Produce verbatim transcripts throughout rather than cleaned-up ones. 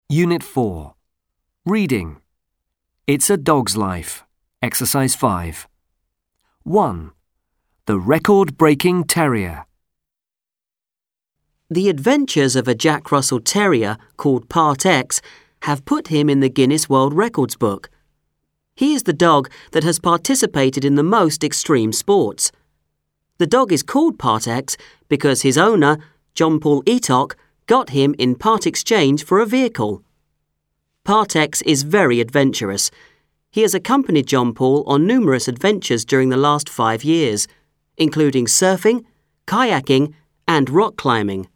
Unit four. Reading. It's a Dog's Life. Exercise five. one. The Record-Breaking Terrier. The adventures of a Jack Russell Terrier called Part X have put him in the Guinness World Records book. He is the dog that has participated in the most extreme sports. The dog is called Part X because his owner, John Paul Eatock, got him in part exchange for a vehicle. Part X is very adventurous. He has accompanied John Paul on numerous adventures during the last five years, including surfing, kayaking, and rock climbing.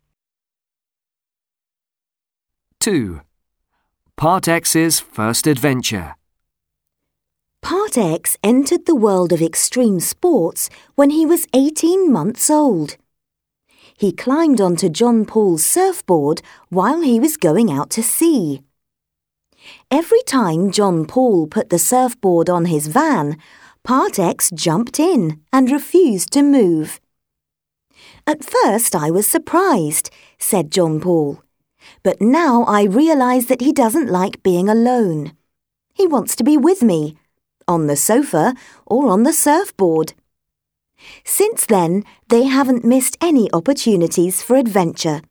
two. Part X's first adventure. Part X entered the world of extreme sports when he was eighteen months old. He climbed onto John Paul's surfboard while he was going out to sea. Every time John Paul put the surfboard on his van, Part X jumped in and refused to move. "At first I was surprised," said John Paul, "but now I realise that he doesn't like being alone. He wants to be with me, on the sofa or on the surfboard." Since then, they haven't missed any opportunities for adventure.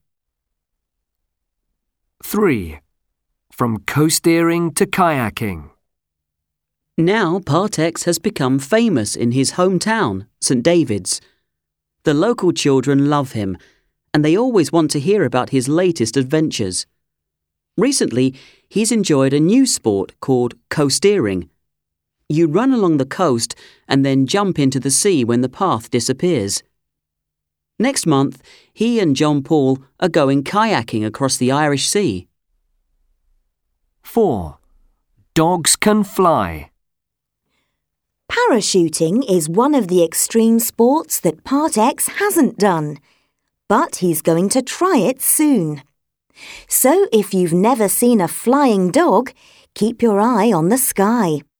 three. From coasteering to kayaking. Now Part X has become famous in his hometown, Saint David's. The local children love him, and they always want to hear about his latest adventures. Recently, he's enjoyed a new sport called coasteering. You run along the coast and then jump into the sea when the path disappears. Next month, he and John Paul are going kayaking across the Irish Sea. four. Dogs can fly. Parachuting is one of the extreme sports that Part X hasn't done, but he's going to try it soon. So if you've never seen a flying dog, keep your eye on the sky.